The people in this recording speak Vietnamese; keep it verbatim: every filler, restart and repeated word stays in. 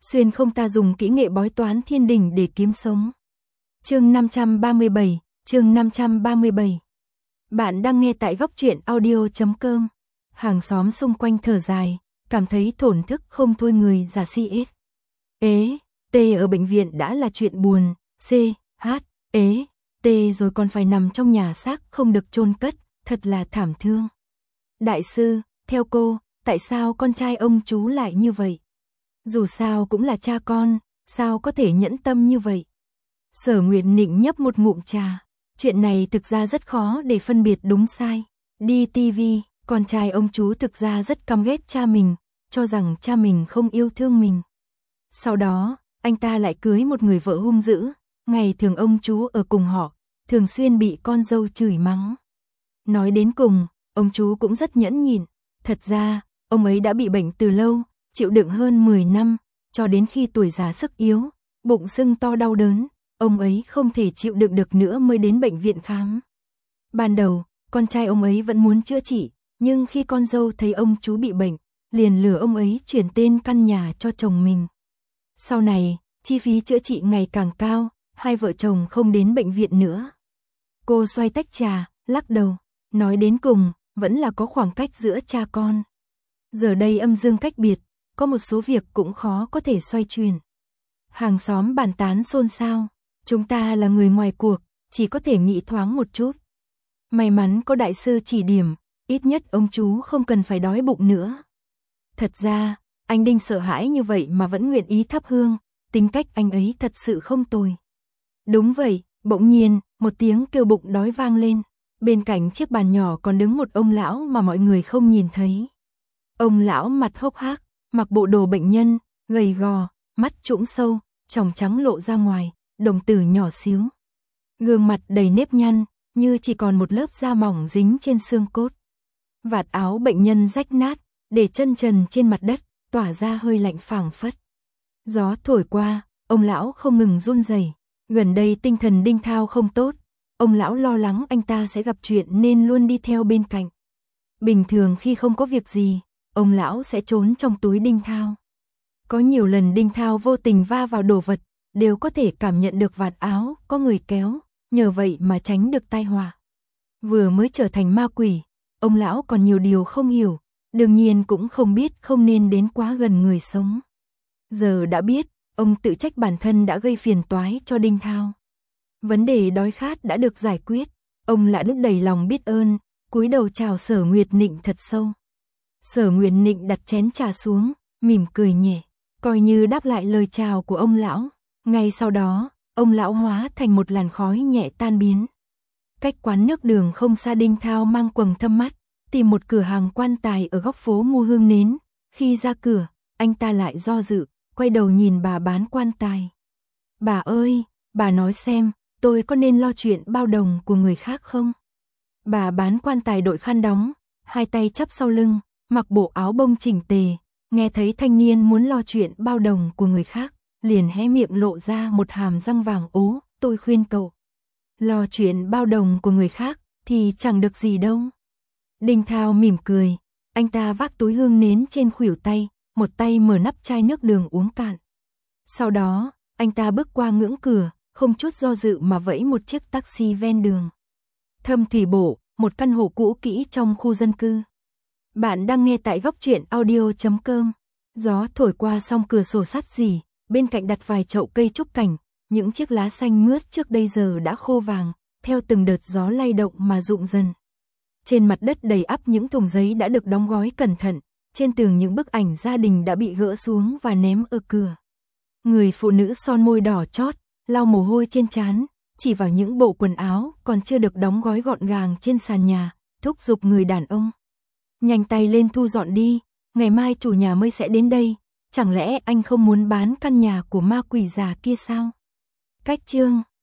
xuyên không ta dùng kỹ nghệ bói toán thiên đình để kiếm sống. Chương năm trăm ba mươi bảy, chương năm trăm ba mươi bảy. Bạn đang nghe tại góc truyện audio chấm com. Hàng xóm xung quanh thở dài, cảm thấy thổn thức không thôi người giả si ết. Ế, T ở bệnh viện đã là chuyện buồn, C, H, ế, T rồi còn phải nằm trong nhà xác không được chôn cất, thật là thảm thương. Đại sư, theo cô, tại sao con trai ông chú lại như vậy? Dù sao cũng là cha con, sao có thể nhẫn tâm như vậy? Sở Nguyệt Nịnh nhấp một ngụm trà, chuyện này thực ra rất khó để phân biệt đúng sai. Đi ti vi, con trai ông chú thực ra rất căm ghét cha mình, cho rằng cha mình không yêu thương mình. Sau đó, anh ta lại cưới một người vợ hung dữ, ngày thường ông chú ở cùng họ, thường xuyên bị con dâu chửi mắng. Nói đến cùng, ông chú cũng rất nhẫn nhịn, thật ra, ông ấy đã bị bệnh từ lâu, chịu đựng hơn mười năm, cho đến khi tuổi già sức yếu, bụng sưng to đau đớn, ông ấy không thể chịu đựng được nữa mới đến bệnh viện khám. Ban đầu, con trai ông ấy vẫn muốn chữa trị, nhưng khi con dâu thấy ông chú bị bệnh, liền lừa ông ấy chuyển tên căn nhà cho chồng mình. Sau này, chi phí chữa trị ngày càng cao, hai vợ chồng không đến bệnh viện nữa. Cô xoay tách trà, lắc đầu, nói đến cùng, vẫn là có khoảng cách giữa cha con. Giờ đây âm dương cách biệt, có một số việc cũng khó có thể xoay chuyển. Hàng xóm bàn tán xôn xao, chúng ta là người ngoài cuộc, chỉ có thể nghĩ thoáng một chút. May mắn có đại sư chỉ điểm, ít nhất ông chú không cần phải đói bụng nữa. Thật ra, anh Đinh sợ hãi như vậy mà vẫn nguyện ý thắp hương, tính cách anh ấy thật sự không tồi. Đúng vậy, bỗng nhiên, một tiếng kêu bụng đói vang lên. Bên cạnh chiếc bàn nhỏ còn đứng một ông lão mà mọi người không nhìn thấy. Ông lão mặt hốc hác, mặc bộ đồ bệnh nhân, gầy gò, mắt trũng sâu, tròng trắng lộ ra ngoài, đồng tử nhỏ xíu. Gương mặt đầy nếp nhăn, như chỉ còn một lớp da mỏng dính trên xương cốt. Vạt áo bệnh nhân rách nát, để chân trần trên mặt đất, tỏa ra hơi lạnh phảng phất. Gió thổi qua, ông lão không ngừng run rẩy. Gần đây tinh thần Đinh Thao không tốt, ông lão lo lắng anh ta sẽ gặp chuyện nên luôn đi theo bên cạnh. Bình thường khi không có việc gì, ông lão sẽ trốn trong túi Đinh Thao. Có nhiều lần Đinh Thao vô tình va vào đồ vật, đều có thể cảm nhận được vạt áo có người kéo, nhờ vậy mà tránh được tai họa. Vừa mới trở thành ma quỷ, ông lão còn nhiều điều không hiểu, đương nhiên cũng không biết không nên đến quá gần người sống. Giờ đã biết, ông tự trách bản thân đã gây phiền toái cho Đinh Thao. Vấn đề đói khát đã được giải quyết, ông lại đứt đầy lòng biết ơn, cúi đầu chào Sở Nguyệt Nịnh thật sâu. Sở Nguyệt Nịnh đặt chén trà xuống, mỉm cười nhẹ, coi như đáp lại lời chào của ông lão. Ngay sau đó, ông lão hóa thành một làn khói nhẹ tan biến. Cách quán nước đường không xa, Đinh Thao mang quầng thâm mắt, tìm một cửa hàng quan tài ở góc phố mua hương nến. Khi ra cửa, anh ta lại do dự, quay đầu nhìn bà bán quan tài. Bà ơi, bà nói xem, tôi có nên lo chuyện bao đồng của người khác không? Bà bán quan tài đội khăn đóng, hai tay chắp sau lưng, mặc bộ áo bông chỉnh tề, nghe thấy thanh niên muốn lo chuyện bao đồng của người khác, liền hé miệng lộ ra một hàm răng vàng ố, tôi khuyên cậu. Lo chuyện bao đồng của người khác thì chẳng được gì đâu. Đinh Thao mỉm cười, anh ta vác túi hương nến trên khuỷu tay, một tay mở nắp chai nước đường uống cạn. Sau đó, anh ta bước qua ngưỡng cửa, không chút do dự mà vẫy một chiếc taxi ven đường. Thâm Thủy Bộ, một căn hộ cũ kỹ trong khu dân cư. Bạn đang nghe tại góc truyện audio chấm com. Gió thổi qua song cửa sổ sắt rỉ, bên cạnh đặt vài chậu cây trúc cảnh, những chiếc lá xanh mướt trước đây giờ đã khô vàng, theo từng đợt gió lay động mà rụng dần. Trên mặt đất đầy ắp những thùng giấy đã được đóng gói cẩn thận, trên tường những bức ảnh gia đình đã bị gỡ xuống và ném ở cửa. Người phụ nữ son môi đỏ chót, lau mồ hôi trên trán, chỉ vào những bộ quần áo còn chưa được đóng gói gọn gàng trên sàn nhà, thúc giục người đàn ông. Nhanh tay lên thu dọn đi, ngày mai chủ nhà mới sẽ đến đây, chẳng lẽ anh không muốn bán căn nhà của ma quỷ già kia sao? Cách chương